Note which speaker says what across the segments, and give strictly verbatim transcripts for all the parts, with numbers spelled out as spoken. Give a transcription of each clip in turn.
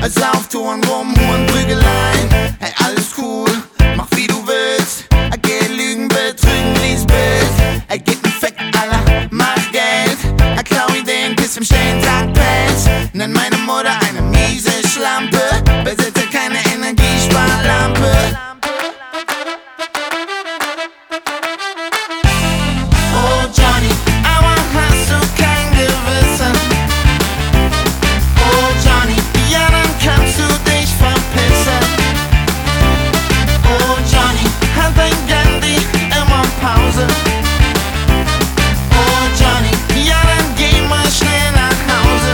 Speaker 1: Sauftouren rum, Huren, Prügeleien. Hey, alles cool, mach wie du willst. Er geht lügen, betrügen, lies Bild. Er gibt n Fick, aller, mach Geld. Er klau Ideen, bis im stillen Tag Pelz. Nenn meine Mutter eine miese Schlampe. Besitze keine Energiesparlampe. Oh Johnny, aber hast du kein Gewissen? Oh Johnny, ja dann kannst du dich verpissen. Oh Johnny, hat dein Gandhi immer Pause? Oh Johnny, ja dann geh mal schnell nach Hause.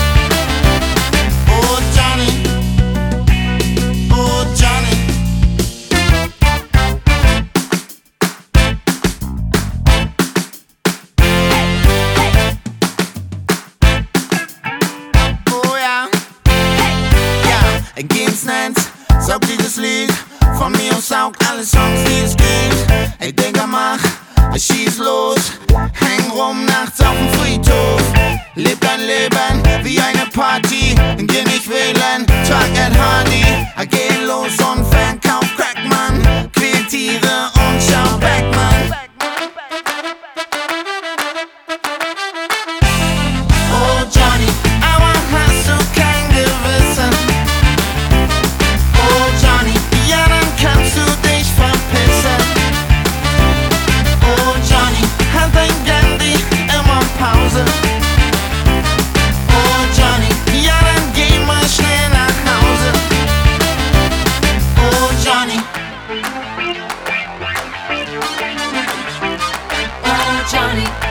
Speaker 1: Oh Johnny, oh Johnny. Oh ja, ja, geh ins Netz, saug dieses Lied. Von mir aus saug alle Songs, die es gibt. Ey Digga, mach, schieß los. Häng rum nachts auf dem Friedhof. Leb dein Leben wie eine Party. Geh nicht wählen, trag Ed Hardy. Geh los und verkauf Crack, Mann. Quäl Tiere und schau back, Mann. Oh Johnny, aber hast du kein Gewissen? Oh Johnny, ja dann kannst du dich verpissen. Oh Johnny, hat dein Gandhi immer Pause? Oh Johnny, ja dann geh mal schnell nach Hause. Oh Johnny. Oh Johnny.